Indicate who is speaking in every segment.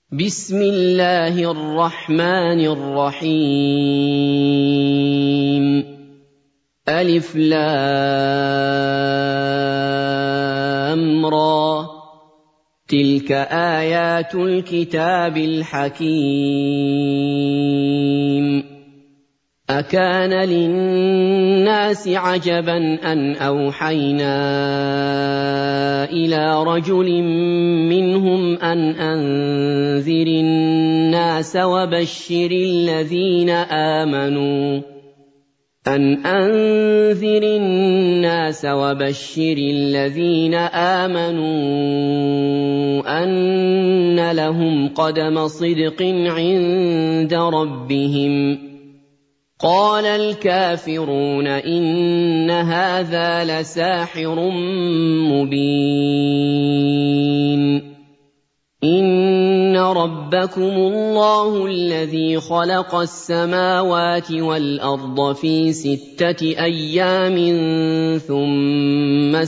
Speaker 1: بسم الله الرحمن الرحيم ألف لام را تلك آيات الكتاب الحكيم أكان للناس عجبا أن أوحينا إلى رجل منهم أن أنذر الناس وبشر الذين آمنوا أن لهم قدم صدق عند ربهم قال الكافرون إن هذا لساحر مبين إن ربكم الله الذي خلق السماوات والأرض في 6 أيام ثم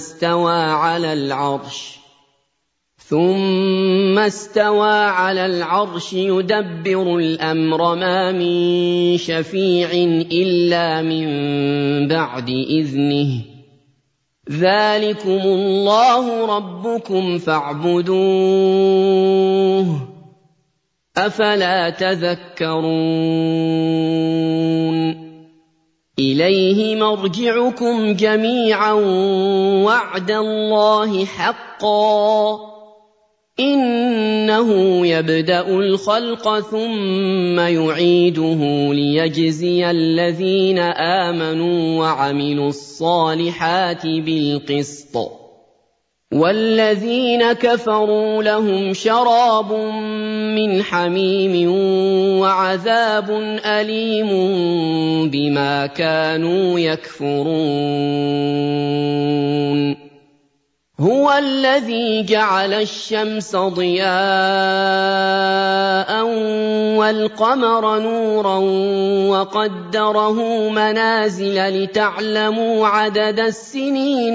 Speaker 1: استوى على العرش يدبر الأمر ما من شفيع إلا من بعد إذنه ذلكم الله ربكم فاعبدوه أفلا تذكرون إليه مرجعكم جميعا وعد الله حقا إنه يبدأ الخلق ثم يعيده ليجزي الذين آمنوا وعملوا الصالحات بالقسط والذين كفروا لهم شراب من حميم وعذاب أليم بما كانوا يكفرون هو الذي جعل الشمس ضياء والقمر نورا وقدره منازل لتعلموا عدد السنين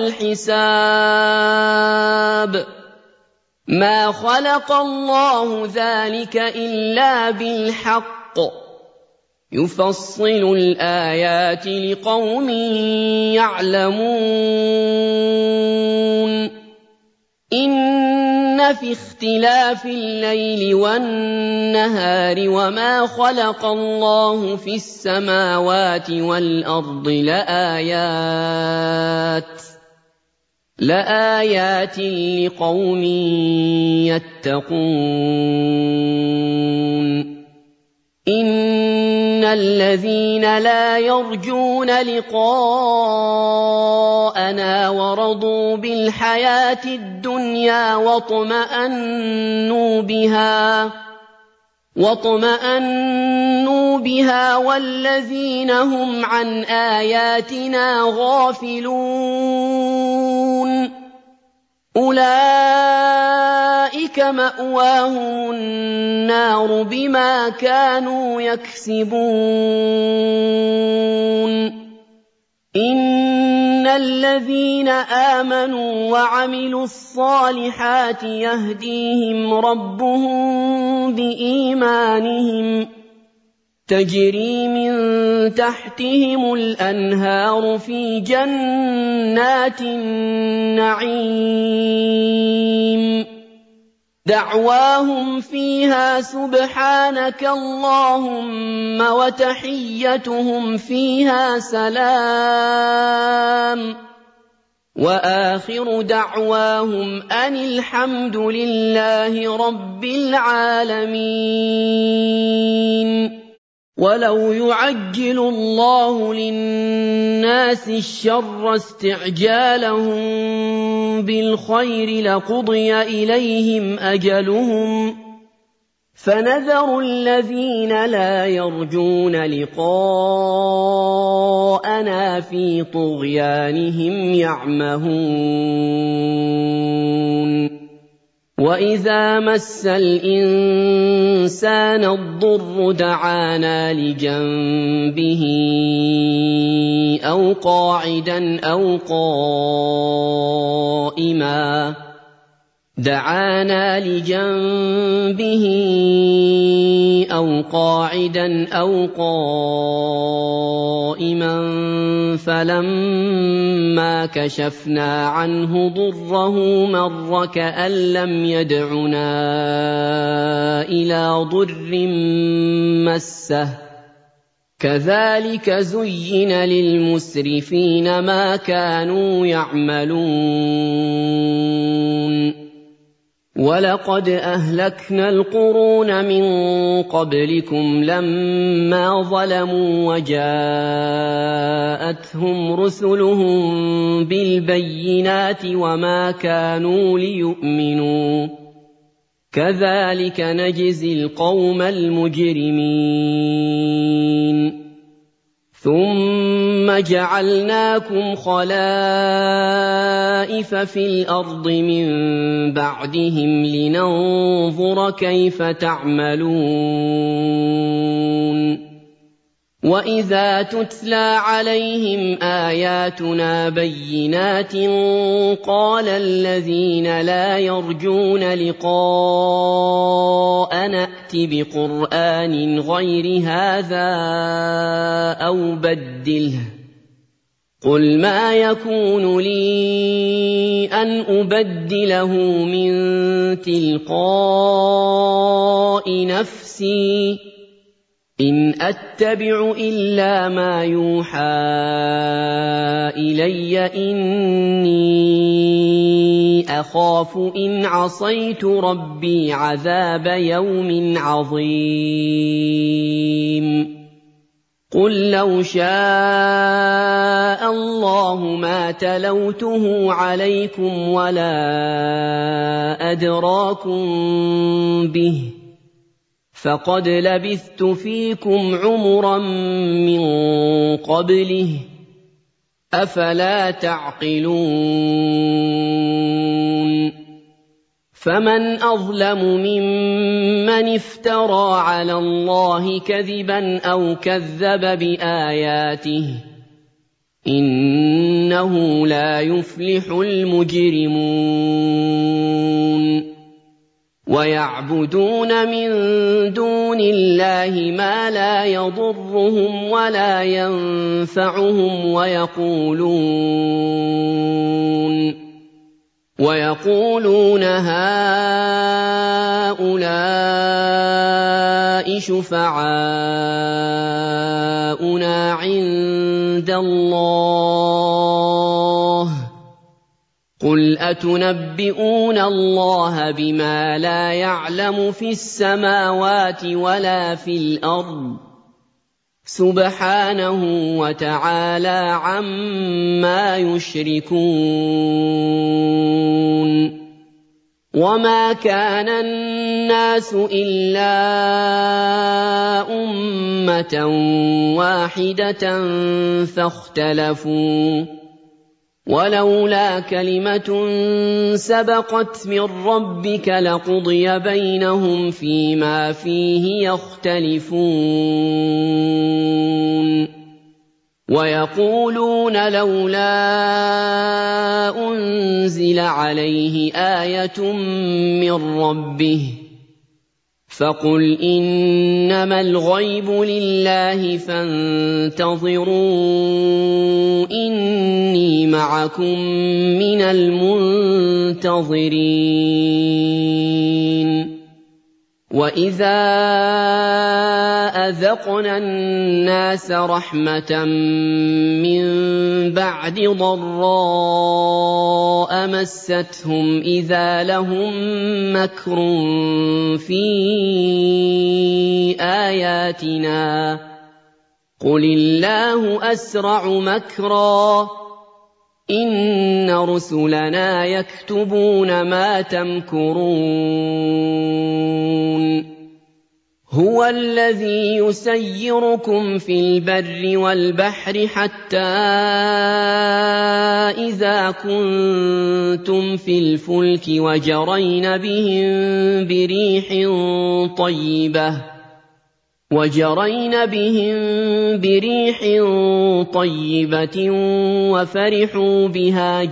Speaker 1: والحساب ما خلق الله ذلك إلا بالحق يفصل الآيات لقوم يعلمون إن في اختلاف الليل والنهار وما خلق الله في السماوات والأرض لآيات لقوم يتقون إن الذين لا يرجون لقاءنا ورضوا بالحياة الدنيا واطمأنوا بها والذين هم عن آياتنا غافلون أولئك مأواهم النار بما كانوا يكسبون إن الذين آمنوا وعملوا الصالحات يهديهم ربهم بإيمانهم تجري من تحتهم الأنهار في جنات النعيم دعواهم فيها سبحانك اللهم وتحيتهم فيها سلام وآخر دعواهم أن الحمد لله رب العالمين ولو يعجل الله للناس الشر استعجالهم بالخير لقضي إليهم أجلهم فنذر الذين لا يرجون لقاءنا في طغيانهم يعمهون وإذا مس الإنسان الضر دعانا لجنبه أو قاعدا أو قائما دعانا لجنبه أو قاعدا أو قائما فلما كشفنا عنه ضره مر كأن لم يدعنا إلى ضر مسه كذلك زين للمسرفين ما كانوا يعملون ولقد أهلكنا القرون من قبلكم لما ظلموا وجاءتهم رسلهم بالبينات وما كانوا ليؤمنوا كذلك نجزي القوم المجرمين ثم جعلناكم خلائف في الأرض من بعدهم لننظر كيف تعملون وإذا تتلى عليهم آياتنا بينات قال الذين لا يرجون لقاءنا ائت بقرآن غير هذا أو بدله قل ما يكون لي أن أبدله من تلقاء نفسي إن أتبع إلا ما يوحى إلي إني أخاف إن عصيت ربي عذاب يوم عظيم قل لو شاء الله ما تلوته عليكم ولا أدراكم به فقد لبثت فيكم عمرا من قبله أفلا تعقلون فمن أظلم ممن افترى على الله كذبا أو كذب بآياته إنه لا يفلح المجرمون ويعبدون من دون الله ما لا يضرهم ولا ينفعهم ويقولون هؤلاء شفعاؤنا عند الله قل أتنبئون الله بما لا يعلم في السماوات ولا في الأرض سبحانه وتعالى عما يشركون وما كان الناس إلا أمة واحدة فاختلفوا ولولا كلمة سبقت من ربك لقضي بينهم فيما فيه يختلفون ويقولون لولا أنزل عليه آية من ربه فقل إنما الغيب لله فانتظروا إني معكم من المنتظرين وإذا أذقنا الناس رحمة من بعد ضراء مستهم إذا لهم مكر في آياتنا قل الله أسرع مكرا إن رسلنا يكتبون ما تمكرون هو الذي يسيركم في البر والبحر حتى إذا كنتم في الفلك وجرين بهم بريح طيبة وَجَرَيْنَ بِهِم بِرِيحٍ طَيِّبَةٍ وَفَرِحُوا بِهَا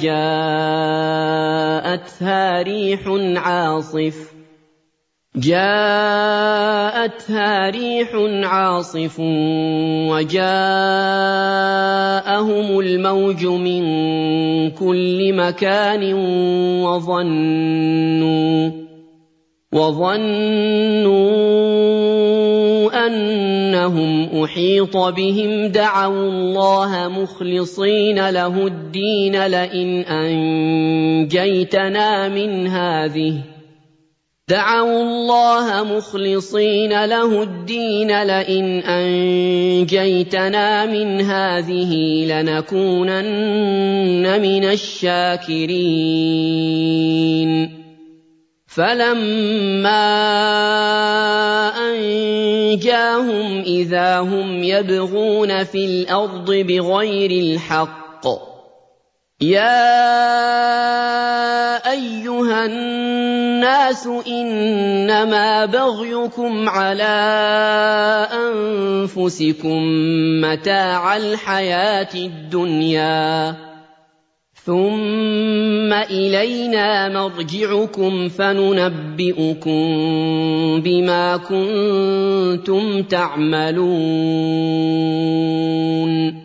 Speaker 1: جَاءَتْهَا رِيحٌ عَاصِفٌ وَجَاءَهُمُ الْمَوْجُ مِن كُلِّ مَكَانٍ وَظَنُّوا أَنَّهُمْ أُحِيطَ بِهِمْ دَعَوُا اللَّهَ مُخْلِصِينَ لَهُ الدِّينَ لَئِنْ أَنجَيْتَنَا مِنْ هَٰذِهِ لَنَكُونَنَّ مِنَ الشَّاكِرِينَ فَلَمَّا أَنجَاهُمْ إِذَا هُمْ يَبْغُونَ فِي الْأَرْضِ بِغَيْرِ الْحَقِّ ۗ يَا أَيُّهَا النَّاسُ إِنَّمَا بَغْيُكُمْ عَلَىٰ أَنفُسِكُم مَّتَاعَ الْحَيَاةِ الدُّنْيَا ۖ ثُمَّ إِلَيْنَا مَرْجِعُكُمْ فَنُنَبِّئُكُم بِمَا كُنتُمْ تَعْمَلُونَ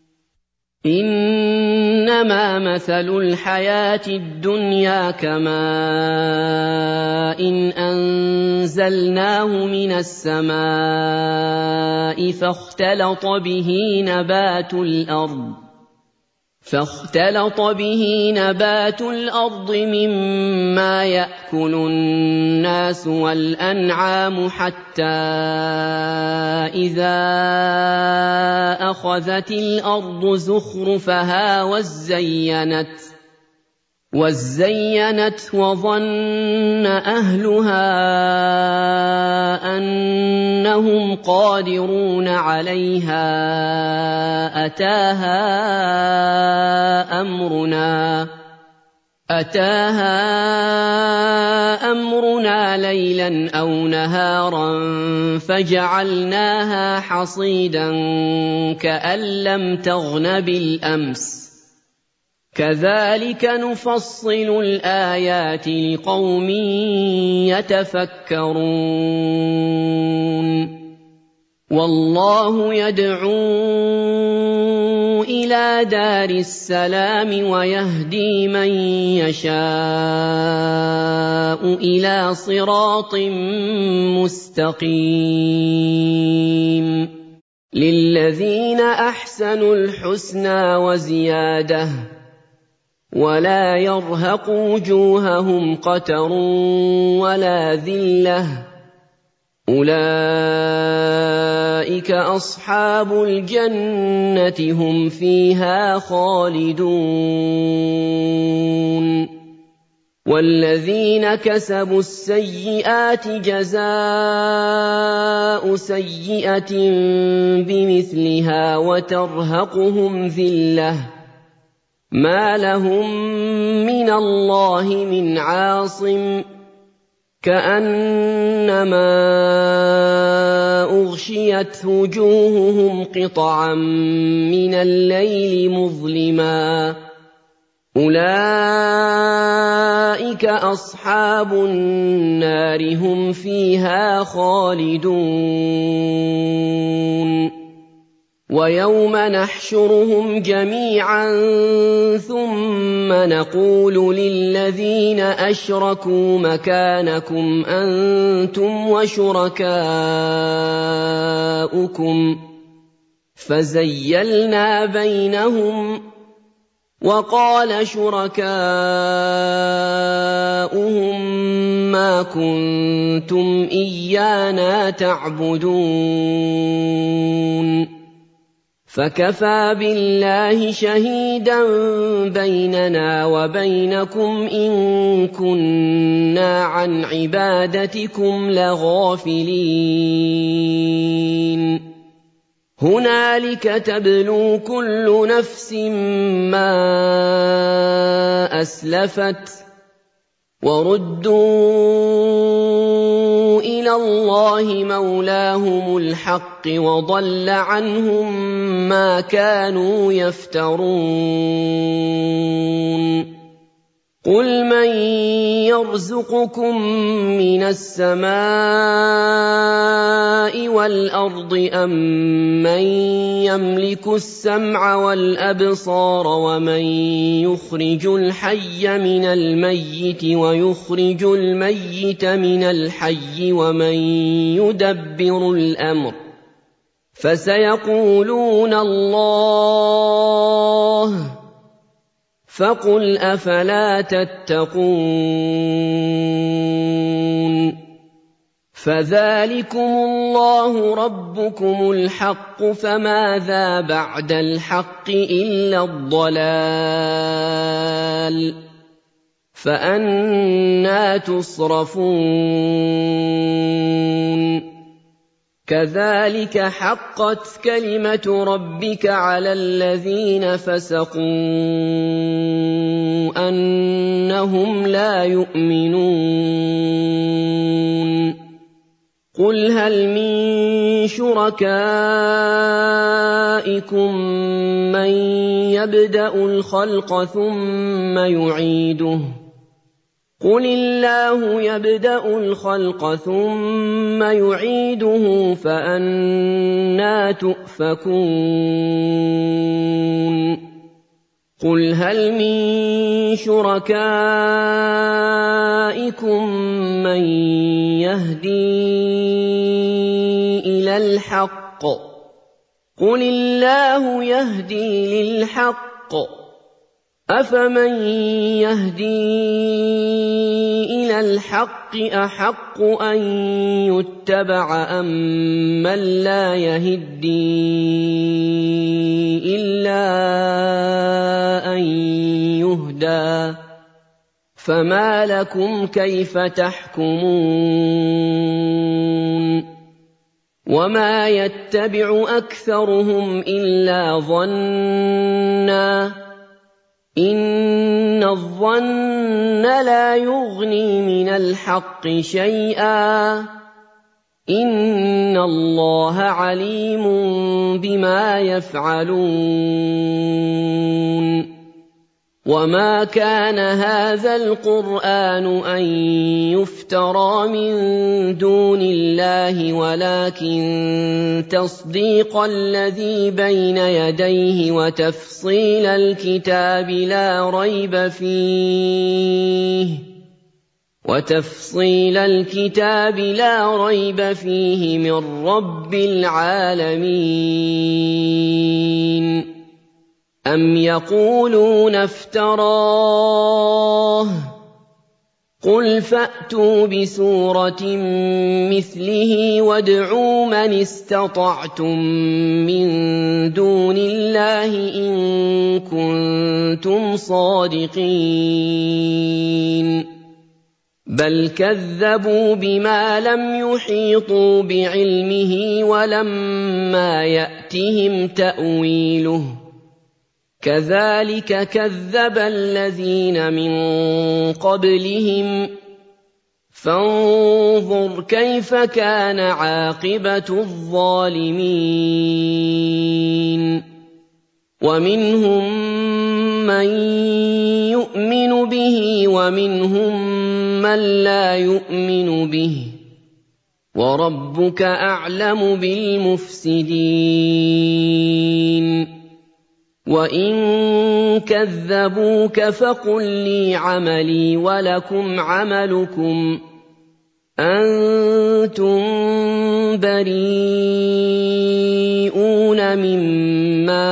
Speaker 1: إِنَّمَا مَثَلُ الْحَيَاةِ الدُّنْيَا كَمَاءٍ أَنزَلْنَاهُ مِنَ السَّمَاءِ فاختلط به نبات الأرض مما يأكل الناس والأنعام حتى إذا أخذت الأرض زخرفها وزينت وظن أهلها أنهم قادرون عليها أتاها أمرنا ليلا أو نهارا فجعلناها حصيدا كأن لم تغن بالأمس كَذَٰلِكَ نُفَصِّلُ الْآيَاتِ لِقَوْمٍ يَتَفَكَّرُونَ وَاللَّهُ يَدْعُو إِلَىٰ دَارِ السَّلَامِ وَيَهْدِي مَن يَشَاءُ إِلَىٰ صِرَاطٍ مُّسْتَقِيمٍ لِلَّذِينَ أَحْسَنُوا الْحُسْنَىٰ وَزِيَادَةٌ وَلَا يَرْهَقُ وُجُوهَهُمْ قَتَرٌ وَلَا ذِلَّةٌ ۚ أُولَٰئِكَ أَصْحَابُ الْجَنَّةِ هُمْ فِيهَا خَالِدُونَ وَالَّذِينَ كَسَبُوا السَّيِّئَاتِ جَزَاءُ سَيِّئَةٍ بِمِثْلِهَا وَتَرْهَقُهُمْ ذِلَّةٌ ۖ مَّا لَهُم مِّنَ اللَّهِ مِنْ عَاصِمٍ ۖ كَأَنَّمَا أُغْشِيَتْ وُجُوهُهُمْ قِطَعًا مِّنَ اللَّيْلِ مُظْلِمًا ۚ أُولَٰئِكَ أَصْحَابُ النَّارِ هُمْ فِيهَا خَالِدُونَ وَيَوْمَ نَحْشُرُهُمْ جَمِيعًا ثُمَّ نَقُولُ لِلَّذِينَ أَشْرَكُوا مَكَانَكُمْ أَنتُمْ وَشُرَكَاؤُكُمْ فَزَيَّلْنَا بَيْنَهُمْ وَقَالَ شُرَكَاؤُهُم مَّا كُنتُمْ إِيَّانَا تَعْبُدُونَ فَكَفَىٰ بِاللَّهِ شَهِيدًا بَيْنَنَا وَبَيْنَكُمْ إِن كُنَّا عَنْ عِبَادَتِكُمْ لَغَافِلِينَ هُنَالِكَ تَبْلُو كُلُّ نَفْسٍ مَّا أَسْلَفَتْ وَرُدُّوا إِلَى إِلَى اللَّهِ مَوْلَاهُمُ الْحَقِّ وَضَلَّ عَنْهُم مَّا كَانُوا يَفْتَرُونَ قُلْ مَن يَرْزُقُكُم مِّنَ السَّمَاءِ وَالْأَرْضِ أَمَّن يَمْلِكُ السَّمْعَ وَالْأَبْصَارَ وَمَن يُخْرِجُ الْحَيَّ مِنَ الْمَيِّتِ وَيُخْرِجُ الْمَيِّتَ مِنَ الْحَيِّ وَمَن يُدَبِّرُ الْأَمْرَ فَسَيَقُولُونَ اللَّهُ فَقُلْ أَفَلَا تَتَّقُونَ فَذَلِكُمُ اللَّهُ رَبُّكُمُ الْحَقُّ فَمَاذَا بَعْدَ الْحَقِّ إِلَّا الضَّلَالُ فَأَنَّىٰ تُصْرَفُونَ كَذَٰلِكَ حَقَّتْ كَلِمَةُ رَبِّكَ عَلَى الَّذِينَ فَسَقُوا أَنَّهُمْ لَا يُؤْمِنُونَ قُلْ هَلْ مِن شُرَكَائِكُم مَّن يَبْدَأُ الْخَلْقَ ثُمَّ يُعِيدُهُ قُلِ اللَّهُ يَبْدَأُ الْخَلْقَ ثُمَّ يُعِيدُهُ فَأَنَّىٰ تُؤْفَكُونَ قُلْ هَلْ مِن شُرَكَائِكُم مَّن يَهْدِي إِلَى الْحَقِّ قُلِ اللَّهُ يَهْدِي لِلْحَقِّ أَفَمَن يَهْدِي إِلَى الْحَقِّ أَحَقُّ أَن يُتَّبَعَ أَمَّن لَّا يَهِدِّي إِلَّا أَن يُهْدَىٰ فَمَا لَكُمْ كَيْفَ تَحْكُمُونَ وَمَا يَتَّبِعُ أَكْثَرُهُمْ إِلَّا ظَنًّا إِنَّ الظَّنَّ لَا يُغْنِي مِنَ الْحَقِّ شَيْئًا إِنَّ اللَّهَ عَلِيمٌ بِمَا يَفْعَلُونَ وَمَا كَانَ هَٰذَا الْقُرْآنُ أَن يُفْتَرَىٰ مِن دُونِ اللَّهِ وَلَٰكِن تَصْدِيقَ الَّذِي بَيْنَ يَدَيْهِ وَتَفْصِيلَ الْكِتَابِ لَا رَيْبَ فِيهِ مِن رَّبِّ الْعَالَمِينَ أَمْ يَقُولُونَ افْتَرَاهُ ۖ قُلْ فَأْتُوا بِسُورَةٍ مِّثْلِهِ وَادْعُوا مَنِ اسْتَطَعْتُم مِّن دُونِ اللَّهِ إِن كُنتُمْ صَادِقِينَ بَلْ كَذَّبُوا بِمَا لَمْ يُحِيطُوا بِعِلْمِهِ وَلَمَّا يَأْتِهِمْ تَأْوِيلُهُ كَذَٰلِكَ كَذَّبَ الَّذِينَ مِن قَبْلِهِمْ فَانظُرْ كَيْفَ كَانَ عَاقِبَةُ الظَّالِمِينَ وَمِنْهُم مَّن يُؤْمِنُ بِهِ وَمِنْهُم مَّن لَّا يُؤْمِنُ بِهِ وَرَبُّكَ أَعْلَمُ بِالْمُفْسِدِينَ وَإِن كَذَّبُوكَ فَقُل لِّي عَمَلِي وَلَكُمْ عَمَلُكُمْ أَنتُم بَرِيئُونَ مِمَّا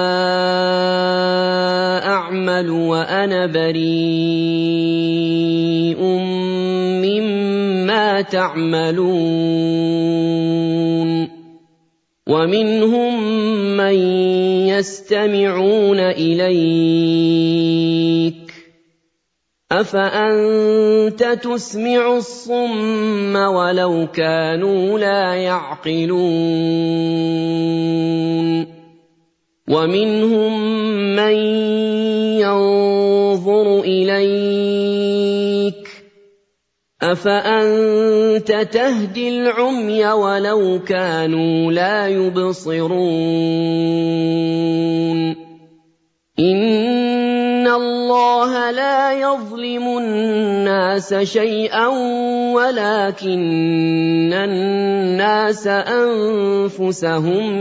Speaker 1: أَعْمَلُ وَأَنَا بَرِيءٌ مِّمَّا تَعْمَلُونَ وَمِنْهُم مَّن يَسْتَمِعُونَ إِلَيْكَ أَفَأَنتَ تُسْمِعُ الصُّمَّ وَلَوْ كَانُوا لَا يَعْقِلُونَ وَمِنْهُم مَّن يَنظُرُ إِلَيْكَ أَفَأَنتَ تَهْدِي الْعُمْيَ وَلَوْ كَانُوا لَا يُبْصِرُونَ إِنَّ اللَّهَ لَا يَظْلِمُ النَّاسَ شَيْئًا وَلَكِنَّ النَّاسَ أَنفُسَهُمْ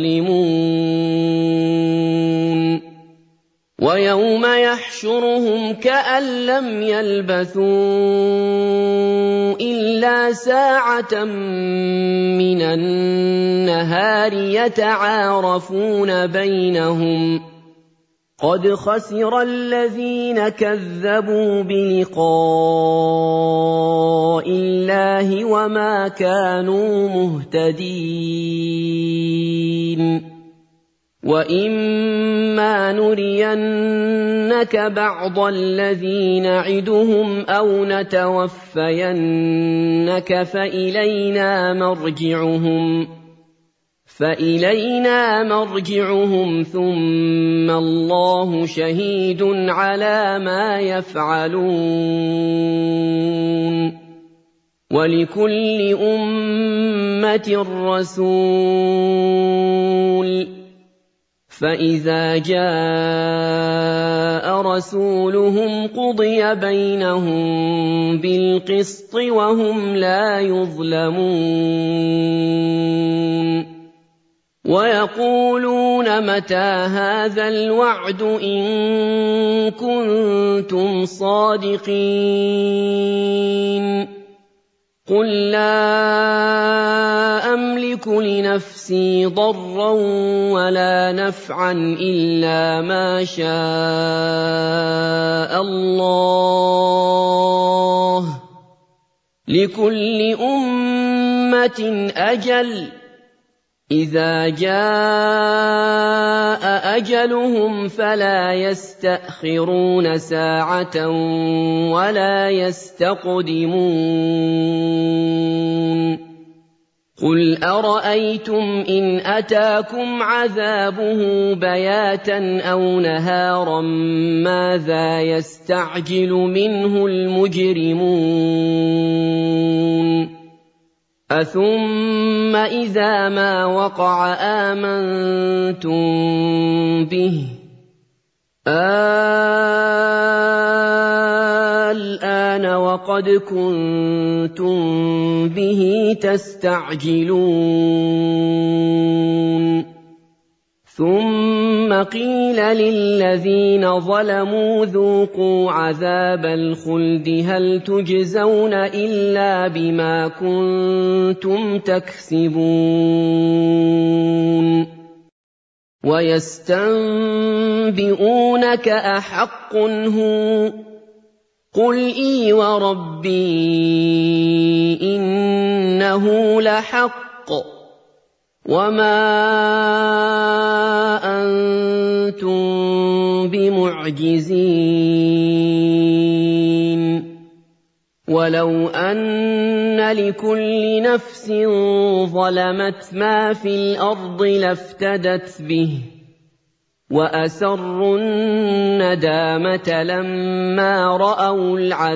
Speaker 1: يَظْلِمُونَ وَيَوْمَ يَحْشُرُهُمْ كَأَن لَّمْ يَلْبَثُوا إِلَّا سَاعَةً مِّنَ النَّهَارِ يَتَعَارَفُونَ بَيْنَهُمْ قَدْ خَسِرَ الَّذِينَ كَذَّبُوا بِلِقَاءِ اللَّهِ وَمَا كَانُوا مُهْتَدِينَ وَإِمَّا نُرِيَنَّكَ بَعْضَ الَّذِي نَعِدُهُمْ أَوْ نَتَوَفَّيَنَّكَ فَإِلَيْنَا مَرْجِعُهُمْ ثُمَّ اللَّهُ شَهِيدٌ عَلَىٰ مَا يَفْعَلُونَ وَلِكُلِّ أُمَّةٍ رَّسُولٌ فَإِذَا جَاءَ رَسُولُهُمْ قُضِيَ بَيْنَهُم بِالْقِسْطِ وَهُمْ لَا يُظْلَمُونَ وَيَقُولُونَ مَتَىٰ هَٰذَا الْوَعْدُ إِن كُنتُمْ صَادِقِينَ قُل لَّا أَمْلِكُ لِنَفْسِي ضَرًّا وَلَا نَفْعًا إِلَّا مَا شَاءَ اللَّهُ ۗ لِكُلِّ أُمَّةٍ أَجَلٌ ۚ إِذَا جَاءَ أَجَلُهُمْ فَلَا يَسْتَأْخِرُونَ سَاعَةً وَلَا يَسْتَقْدِمُونَ قُلْ أَرَأَيْتُمْ إِنْ أَتَاكُمْ عَذَابُهُ بَيَاتًا أَوْ نَهَارًا مَاذَا يَسْتَعْجِلُ مِنْهُ الْمُجْرِمُونَ أَثُمَّ إِذَا مَا وَقَعَ آمَنتُم بِهِ الْآنَ وَقَدْ كُنتُم بِهِ تَسْتَعْجِلُونَ ثُمَّ قِيلَ لِلَّذِينَ ظَلَمُوا ذُوقُوا عَذَابَ الْخُلْدِ هَلْ تُجْزَوْنَ إِلَّا بِمَا كُنتُمْ تَكْسِبُونَ وَيَسْتَنبِئُونَكَ أَحَقٌّ هُوَ قُلْ إِي وَرَبِّي إِنَّهُ لَحَقٌّ وَمَا أَنتُم بِمُعْجِزِينَ وَلَوْ أَنَّ لِكُلِّ نَفْسٍ ظَلَمَتْ مَا فِي الْأَرْضِ لَافْتَدَتْ بِهِ وَأَسَرُّوا النَّدَامَةَ لَمَّا رَأَوُا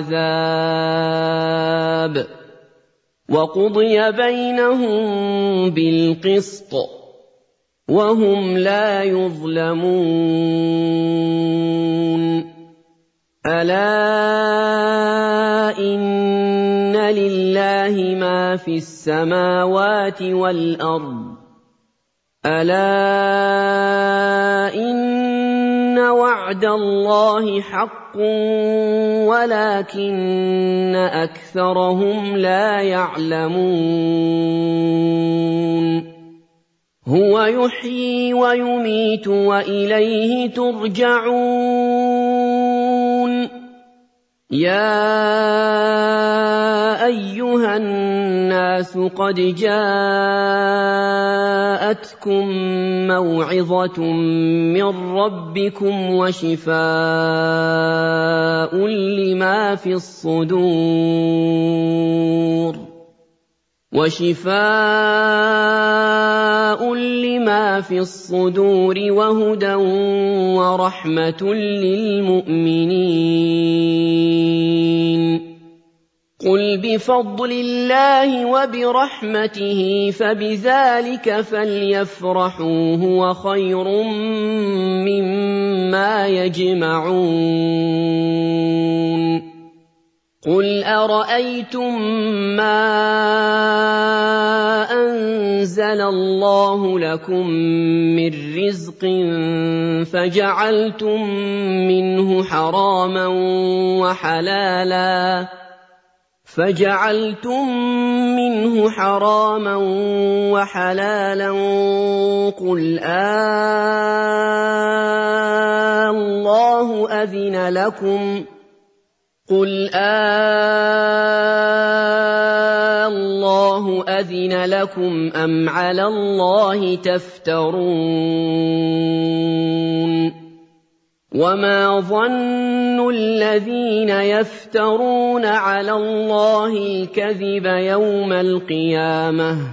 Speaker 1: الْعَذَابَ وَقُضِيَ بَيْنَهُم بِالْقِسْطِ وَهُمْ لَا يُظْلَمُونَ أَلَا إِنَّ لِلَّهِ مَا فِي السَّمَاوَاتِ وَالْأَرْضِ أَلَا إِنَّ وَعْدَ اللَّهِ حَقٌّ وَلَكِنَّ أَكْثَرَهُمْ لَا يَعْلَمُونَ هُوَ يُحْيِي وَيُمِيتُ وَإِلَيْهِ تُرْجَعُونَ يَا أَيُّهَا النَّاسُ قَدْ جَاءَتْكُم مَّوْعِظَةٌ مِّن رَّبِّكُمْ وَشِفَاءٌ لِّمَا فِي الصُّدُورِ وَهُدًى وَرَحْمَةٌ لِّلْمُؤْمِنِينَ قُلْ بِفَضْلِ اللَّهِ وَبِرَحْمَتِهِ فَبِذَٰلِكَ فَلْيَفْرَحُوا هُوَ خَيْرٌ مِّمَّا يَجْمَعُونَ قُلْ أَرَأَيْتُم مَّا أَنزَلَ اللَّهُ لَكُم مِّن رِّزْقٍ فَجَعَلْتُم مِّنْهُ حَرَامًا وَحَلَالًا قُلْ اللَّهُ أَذِنَ لَكُمْ أَمْ عَلَى اللَّهِ تَفْتَرُونَ وَمَا ظَنُّ الَّذِينَ يَفْتَرُونَ عَلَى اللَّهِ الْكَذِبَ يَوْمَ الْقِيَامَةِ ۗ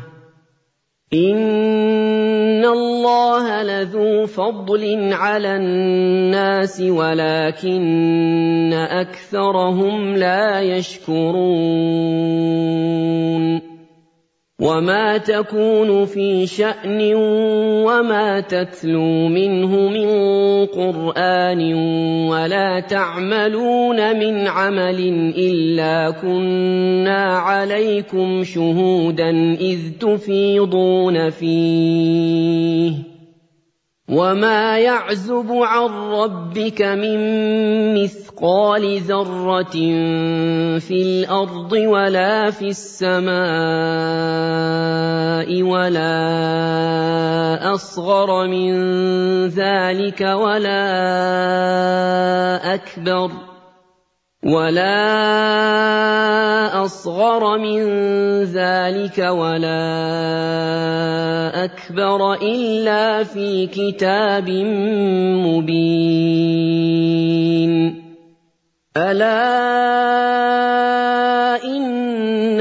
Speaker 1: إِنَّ اللَّهَ لَذُو فَضْلٍ عَلَى النَّاسِ وَلَٰكِنَّ أَكْثَرَهُمْ لَا يَشْكُرُونَ وَمَا تَكُونُ فِي شَأْنٍ وَمَا تَتْلُو مِنْهُ مِن قُرْآنٍ وَلَا تَعْمَلُونَ مِنْ عَمَلٍ إِلَّا كُنَّا عَلَيْكُمْ شُهُودًا إِذْ تُفِيضُونَ فِيهِ ۚ وَمَا يَعْزُبُ عَن رَّبِّكَ مِن مِّثْقَالِ ذَرَّةٍ فِي الْأَرْضِ وَلَا فِي السَّمَاءِ وَلَا أَصْغَرَ مِن ذَٰلِكَ وَلَا أَكْبَرَ إِلَّا فِي كِتَابٍ مُّبِينٍ أَلَا إِنَّ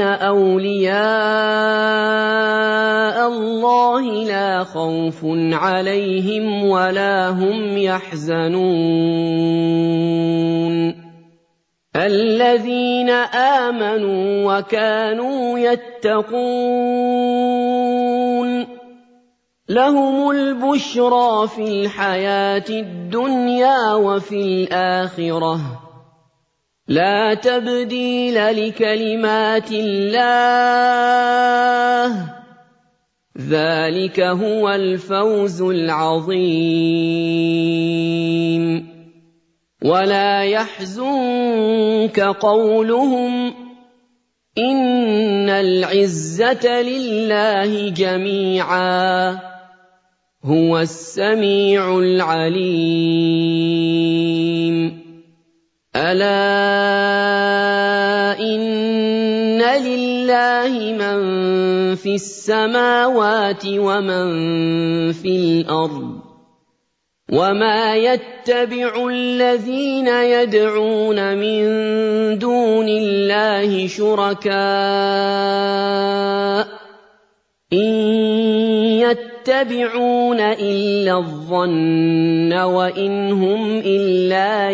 Speaker 1: أَوْلِيَاءَ اللَّهِ لَا خَوْفٌ عَلَيْهِمْ وَلَا هُمْ يَحْزَنُونَ الَّذِينَ آمَنُوا وَكَانُوا يَتَّقُونَ لَهُمُ الْبُشْرَىٰ فِي الْحَيَاةِ الدُّنْيَا وَفِي الْآخِرَةِ ۖ لَا تَبْدِيلَ لِكَلِمَاتِ اللَّهِ ۚ ذَٰلِكَ هُوَ الْفَوْزُ الْعَظِيمُ وَلَا يَحْزُنكَ قَوْلُهُمْ ۘ إِنَّ الْعِزَّةَ لِلَّهِ جَمِيعًا ۚ هُوَ السَّمِيعُ الْعَلِيمُ أَلَا إِنَّ لِلَّهِ مَن فِي السَّمَاوَاتِ وَمَن فِي الْأَرْضِ ۗ وَمَا يَتَّبِعُ الَّذِينَ يَدْعُونَ مِن دُونِ اللَّهِ شُرَكَاءَ ۚ إِن يَتَّبِعُونَ إِلَّا الظَّنَّ وَإِنْ هُمْ إِلَّا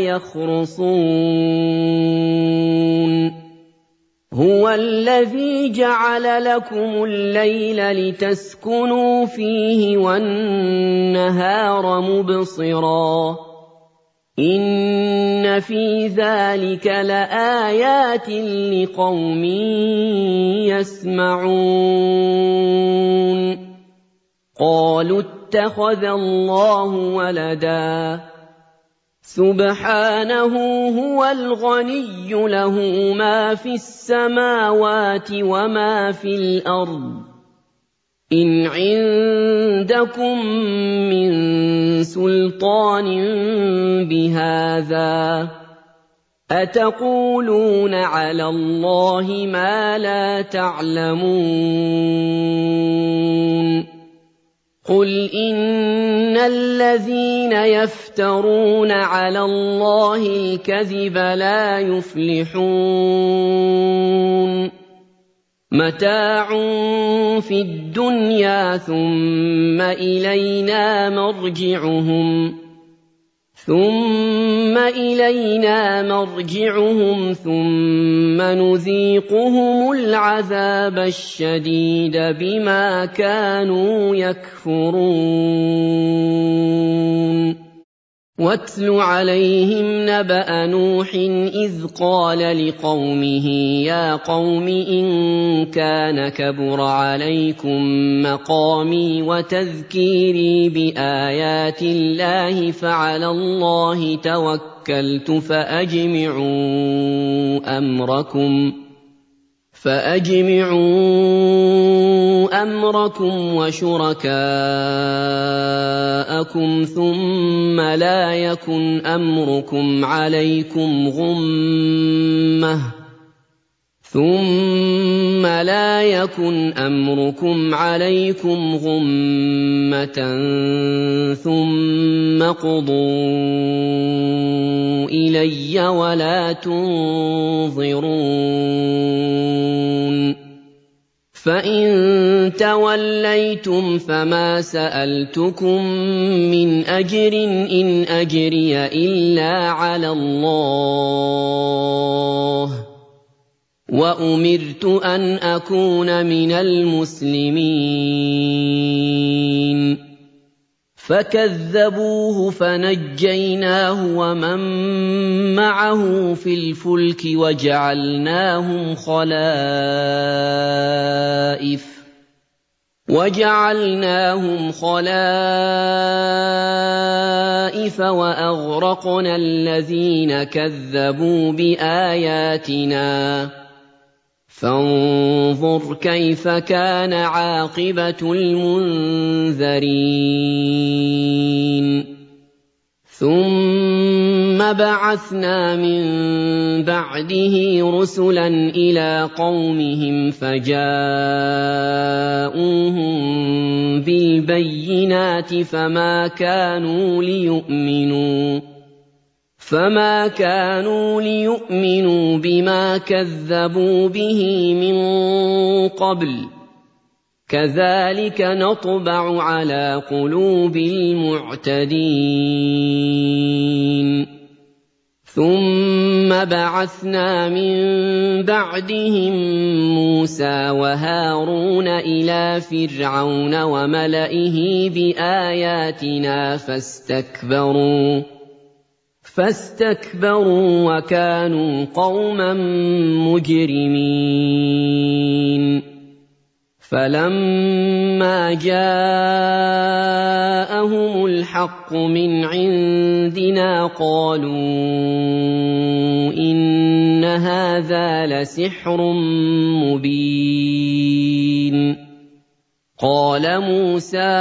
Speaker 1: يَخْرُصُونَ هُوَ الَّذِي جَعَلَ لَكُمُ اللَّيْلَ لِتَسْكُنُوا فِيهِ وَالنَّهَارَ مُبْصِرًا ۚ إِنَّ فِي ذَٰلِكَ لَآيَاتٍ لِّقَوْمٍ يَسْمَعُونَ قَالُوا اتَّخَذَ اللَّهُ وَلَدًا سُبْحَانَهُ هُوَ الْغَنِيُّ لَهُ مَا فِي السَّمَاوَاتِ وَمَا فِي الْأَرْضِ ۚ إِنْ عِندَكُم مِّن سُلْطَانٍ بِهَٰذَا ۚ أَتَقُولُونَ عَلَى اللَّهِ مَا لَا تَعْلَمُونَ قُلْ إِنَّ الَّذِينَ يَفْتَرُونَ عَلَى اللَّهِ الْكَذِبَ لَا يُفْلِحُونَ مَتَاعٌ فِي الدُّنْيَا ثُمَّ إِلَيْنَا مَرْجِعُهُمْ ثُمَّ إِلَيْنَا مَرْجِعُهُمْ ثُمَّ نُذِيقُهُمُ الْعَذَابَ الشَّدِيدَ بِمَا كَانُوا يَكْفُرُونَ وَاتْلُ عَلَيْهِمْ نَبَأَ نُوحٍ إِذْ قَالَ لِقَوْمِهِ يَا قَوْمِ إِن كَانَ كَبُرَ عَلَيْكُم مَّقَامِي وَتَذْكِيرِي بِآيَاتِ اللَّهِ فَعَلَى اللَّهِ تَوَكَّلْتُ فَأَجْمِعُوا أَمْرَكُمْ وَشُرَكَاءَكُمْ ثُمَّ لَا يَكُنْ أَمْرُكُمْ عَلَيْكُمْ غُمَّةً ثُمَّ اقْضُوا إِلَيَّ وَلَا تُنظِرُونِ فَإِن تَوَلَّيْتُمْ فَمَا سَأَلْتُكُم مِّنْ أَجْرٍ إِنْ أَجْرِيَ إِلَّا عَلَى اللَّهِ وَأُمِرْتُ أَنْ أَكُونَ مِنَ الْمُسْلِمِينَ فَكَذَّبُوهُ فَنَجَّيْنَاهُ وَمَن مَّعَهُ فِي الْفُلْكِ وَجَعَلْنَاهُمْ خَلَائِفَ وَأَغْرَقْنَا الَّذِينَ كَذَّبُوا بِآيَاتِنَا فَانظُرْ كَيْفَ كَانَ عَاقِبَةُ الْمُنذَرِينَ ثُمَّ بَعَثْنَا مِن بَعْدِهِ رُسُلًا إِلَىٰ قَوْمِهِمْ فَجَاءُوهُم بِالْبَيِّنَاتِ فَمَا كَانُوا لِيُؤْمِنُوا بِمَا كَذَّبُوا بِهِ مِن قَبْلُ ۚ كَذَٰلِكَ نَطْبَعُ عَلَىٰ قُلُوبِ الْمُعْتَدِينَ ثُمَّ بَعَثْنَا مِن بَعْدِهِم مُّوسَىٰ وَهَارُونَ إِلَىٰ فِرْعَوْنَ وَمَلَئِهِ بِآيَاتِنَا فَاسْتَكْبَرُوا وَكَانُوا قَوْمًا مُّجْرِمِينَ فَلَمَّا جَاءَهُمُ الْحَقُّ مِنْ عِندِنَا قَالُوا إِنَّ هَٰذَا لَسِحْرٌ مُّبِينٌ قَالَ مُوسَىٰ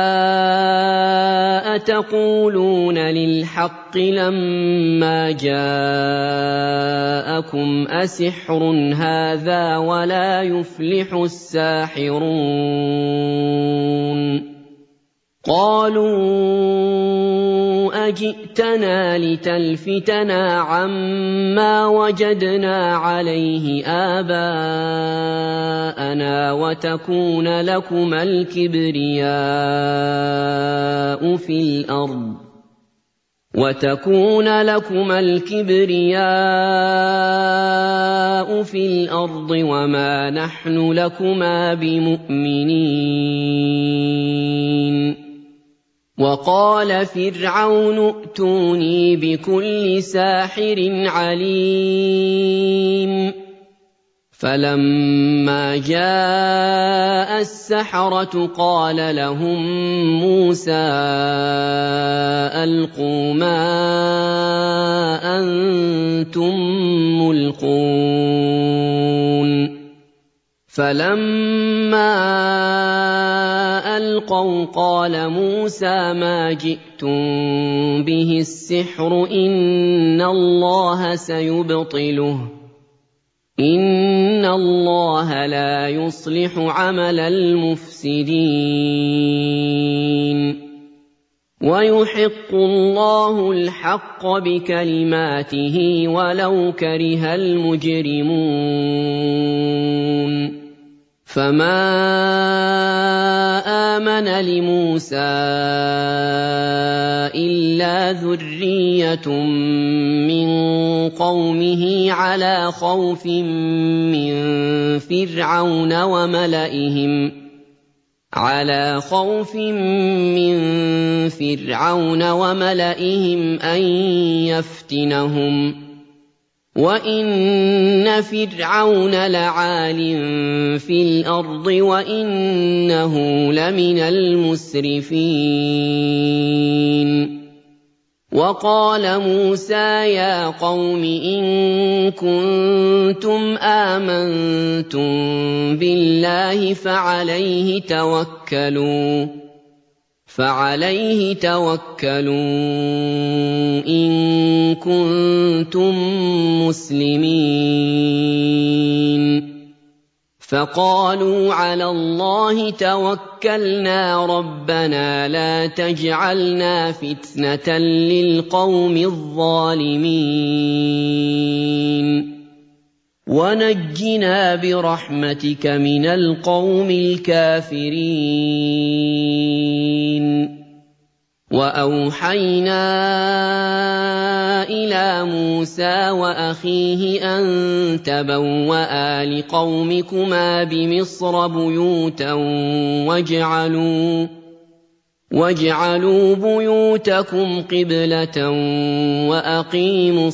Speaker 1: أَتَقُولُونَ لِلْحَقِّ لَمَّا جَاءَكُمْ أَسِحْرٌ هَٰذَا وَلَا يُفْلِحُ السَّاحِرُونَ قَالُوا أَجِئْتَنَا لِتَلْفِتَنَا عَمَّا وَجَدْنَا عَلَيْهِ آبَاءَنَا وَتَكُونَ لَكُمَا الْكِبْرِيَاءُ فِي الْأَرْضِ وَمَا نَحْنُ لَكُمَا بِمُؤْمِنِينَ وَقَالَ فِرْعَوْنُ ائْتُونِي بِكُلِّ سَاحِرٍ عَلِيمٍ فَلَمَّا جَاءَ السَّحَرَةُ قَالَ لَهُم مُّوسَىٰ أَلْقُوا مَا أَنتُم مُّلْقُونَ فَلَمَّا أَلْقَوْا قَالَ مُوسَىٰ مَا جِئْتُم بِهِ السِّحْرُ إِنَّ اللَّهَ سَيُبْطِلُهُ إِنَّ اللَّهَ لَا يُصْلِحُ عَمَلَ الْمُفْسِدِينَ وَيُحِقُّ اللَّهُ الْحَقَّ بِكَلِمَاتِهِ وَلَوْ كَرِهَ الْمُجْرِمُونَ فَمَا آمَنَ لِمُوسَىٰ إِلَّا ذُرِّيَّةٌ مِّن قَوْمِهِ عَلَىٰ خَوْفٍ مِّن فِرْعَوْنَ وَمَلَئِهِمْ أَن يَفْتِنَهُمْ ۚ وَإِنَّ فِرْعَوْنَ لَعَالٍ فِي الْأَرْضِ وَإِنَّهُ لَمِنَ الْمُسْرِفِينَ وَقَالَ مُوسَىٰ يَا قَوْمِ إِن كُنتُمْ آمَنتُم بِاللَّهِ فَعَلَيْهِ تَوَكَّلُوا إِن كُنتُم مُّسْلِمِينَ فَقَالُوا عَلَى اللَّهِ تَوَكَّلْنَا رَبَّنَا لَا تَجْعَلْنَا فِتْنَةً لِّلْقَوْمِ الظَّالِمِينَ وَنَجِّنَا بِرَحْمَتِكَ مِنَ الْقَوْمِ الْكَافِرِينَ وَأَوْحَيْنَا إِلَىٰ مُوسَىٰ وَأَخِيهِ أَن تَبَوَّآ لِقَوْمِكُمَا بِمِصْرَ بُيُوتًا وَاجْعَلُوا بُيُوتَكُمْ قِبْلَةً وَأَقِيمُوا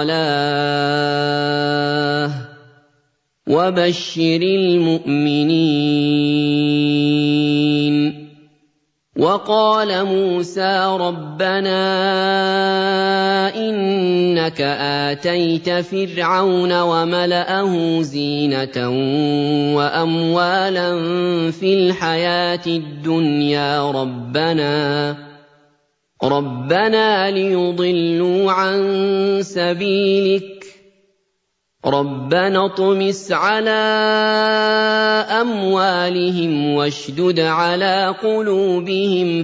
Speaker 1: الصَّلَاةَ ۗ وَبَشِّرِ الْمُؤْمِنِينَ وَقَالَ مُوسَىٰ رَبَّنَا إِنَّكَ آتَيْتَ فِرْعَوْنَ وَمَلَأَهُ زِينَةً وَأَمْوَالًا فِي الْحَيَاةِ الدُّنْيَا رَبَّنَا لِيُضِلُّوا عَن سَبِيلِكَ رَبَّنَا اطْمِسْ عَلَىٰ أَمْوَالِهِمْ وَاشْدُدْ عَلَىٰ قُلُوبِهِمْ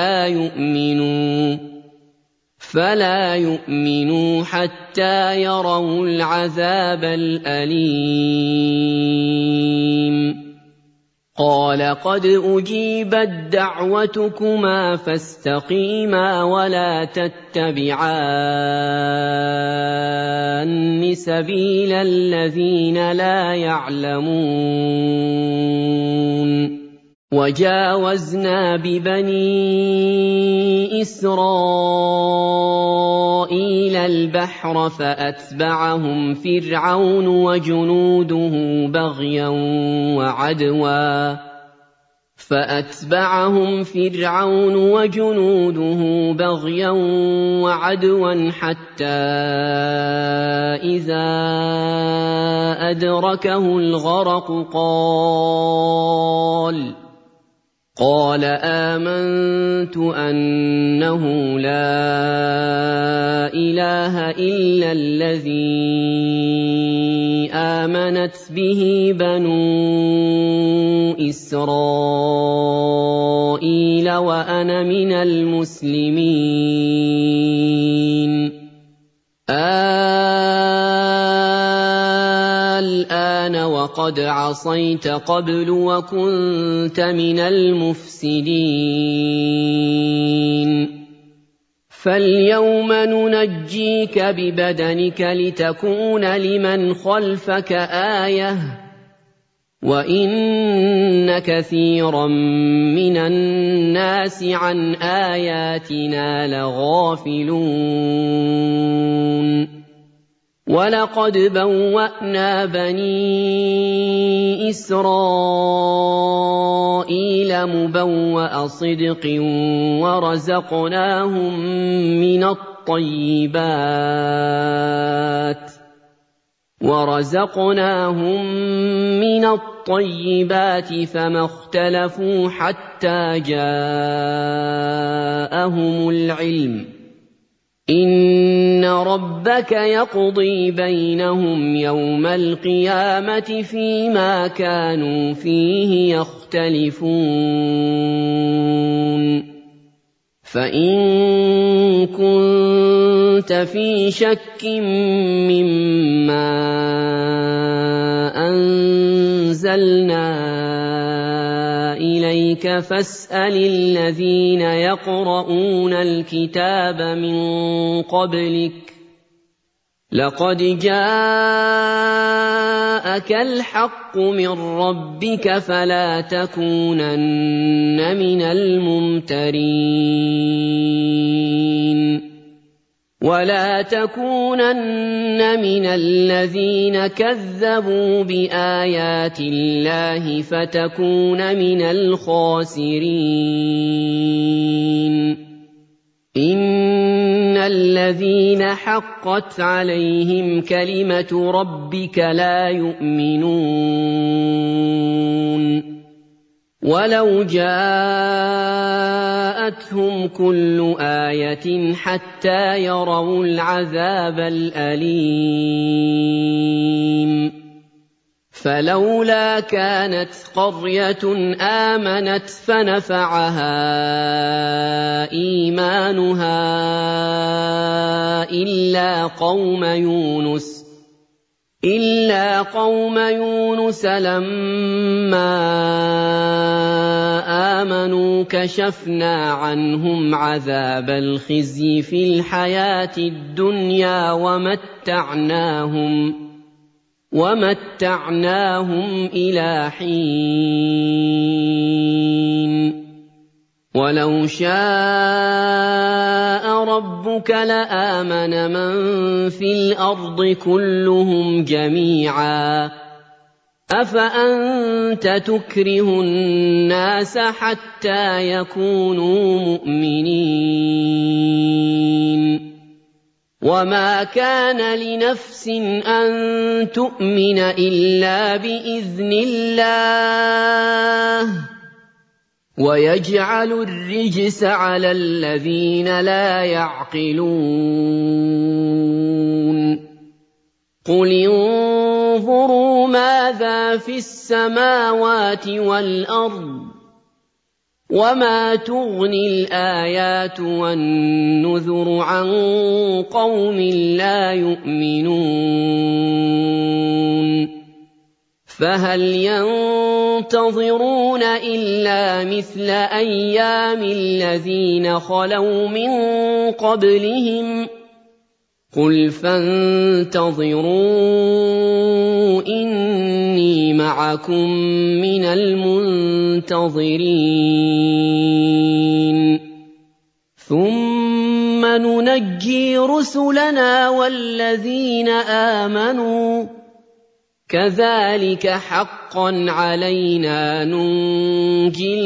Speaker 1: فَلَا يُؤْمِنُوا حَتَّىٰ يَرَوُا الْعَذَابَ الْأَلِيمَ قَالَ قَدْ أُجِيبَت دَّعْوَتُكُمَا فَاسْتَقِيمَا وَلَا تَتَّبِعَانِّ سَبِيلَ الَّذِينَ لَا يَعْلَمُونَ وَجَاوَزْنَا بِبَنِي إِسْرَائِيلَ الْبَحْرَ فَأَتْبَعَهُمْ فِرْعَوْنُ وَجُنُودُهُ بَغْيًا وَعَدْوًا حَتَّىٰ إِذَا أَدْرَكَهُ الْغَرَقُ قَالَ آمَنتُ أَنَّهُ لَا إِلَٰهَ إِلَّا الَّذِي آمَنَتْ بِهِ بَنُو إِسْرَائِيلَ وَأَنَا مِنَ الْمُسْلِمِينَ الْآنَ وَقَدْ عَصَيْتَ قَبْلُ وَكُنتَ مِنَ الْمُفْسِدِينَ فَالْيَوْمَ نُنَجِّيكَ بِبَدَنِكَ لِتَكُونَ لِمَنْ خَلْفَكَ آيَةً ۚ وَإِنَّ كَثِيرًا مِّنَ النَّاسِ عَنْ آيَاتِنَا لَغَافِلُونَ وَلَقَدْ بَوَّأْنَا بَنِي إِسْرَائِيلَ مُبَوَّأَ صِدْقٍ وَرَزَقْنَاهُم مِّنَ الطَّيِّبَاتِ فَمَا اخْتَلَفُوا حَتَّىٰ جَاءَهُمُ الْعِلْمُ ۚ إِنَّ رَبَّكَ يَقْضِي بَيْنَهُمْ يَوْمَ الْقِيَامَةِ فِيمَا كَانُوا فِيهِ يَخْتَلِفُونَ فَإِن كُنتَ فِي شَكٍّ مِّمَّا أَنزَلْنَا إليك فاسأل الذين يقرؤون الكتاب من قبلك لقد جاءك الحق من ربك فلا تكونن من الممترين ولا تكونن من الذين كذبوا بآيات الله فتكون من الخاسرين إن الذين حقت عليهم كلمة ربك لا يؤمنون ولو جاءتهم كل آية حتى يروا العذاب الأليم فلولا كانت قرية آمنت فنفعها إيمانها إلا قوم يونس لما آمنوا كشفنا عنهم عذاب الخزي في الحياة الدنيا ومتعناهم إلى حين ولو شاء ربك لآمن من في الأرض كلهم جميعا أفأنت تكره الناس حتى يكونوا مؤمنين وما كان لنفس أن تؤمن إلا بإذن الله ويجعل الرجس على الذين لا يعقلون قل انظروا ماذا في السماوات والأرض وما تغني الآيات والنذر عن قوم لا يؤمنون فهل ينتظرون إلا مثل أيام الذين خلوا من قبلهم قل فانتظروا إني معكم من المنتظرين ثم ننجي رسلنا والذين آمنوا كذلك حقا علينا ننجي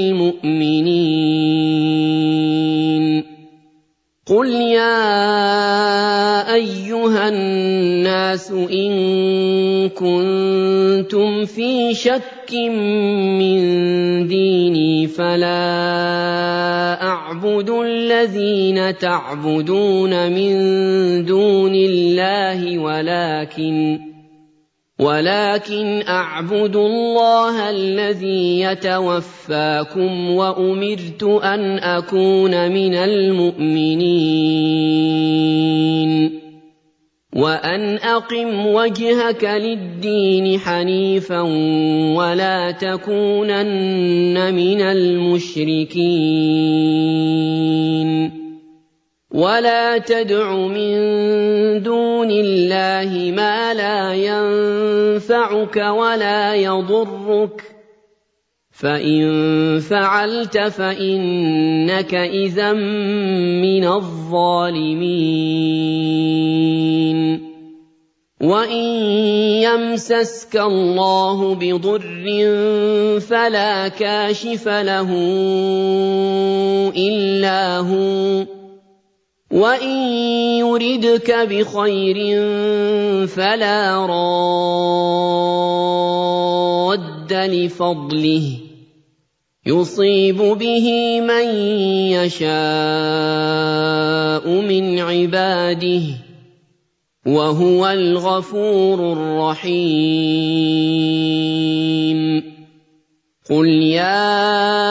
Speaker 1: المؤمنين قل يا أيها الناس إن كنتم في شك من ديني فلا أعبد الذين تعبدون من دون الله ولكن أعبد الله الذي يتوفاكم وأمرت أن أكون من المؤمنين وأن أقم وجهك للدين حنيفا ولا تكونن من المشركين ولا تدع من دون الله ما لا ينفعك ولا يضرك فإن فعلت فإنك إذا من الظالمين وإن يمسسك الله بضر فلا كاشف له إلا هو وإن يردك بخير فلا راد لفضله يصيب به من يشاء من عباده وهو الغفور الرحيم قل يا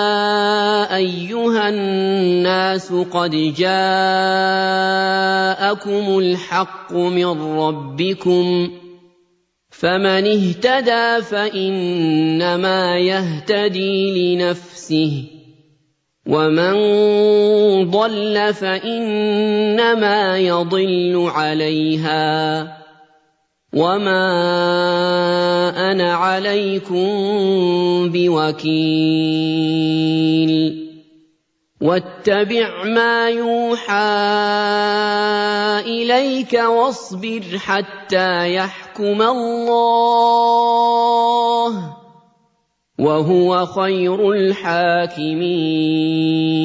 Speaker 1: أيها الناس قد جاءكم الحق من ربكم فمن اهتدى فإنما يهتدي لنفسه ومن ضل فإنما يضل عليها وما أنا عليكم بوكيل واتبع ما يوحى إليك واصبر حتى يحكم الله وهو خير الحاكمين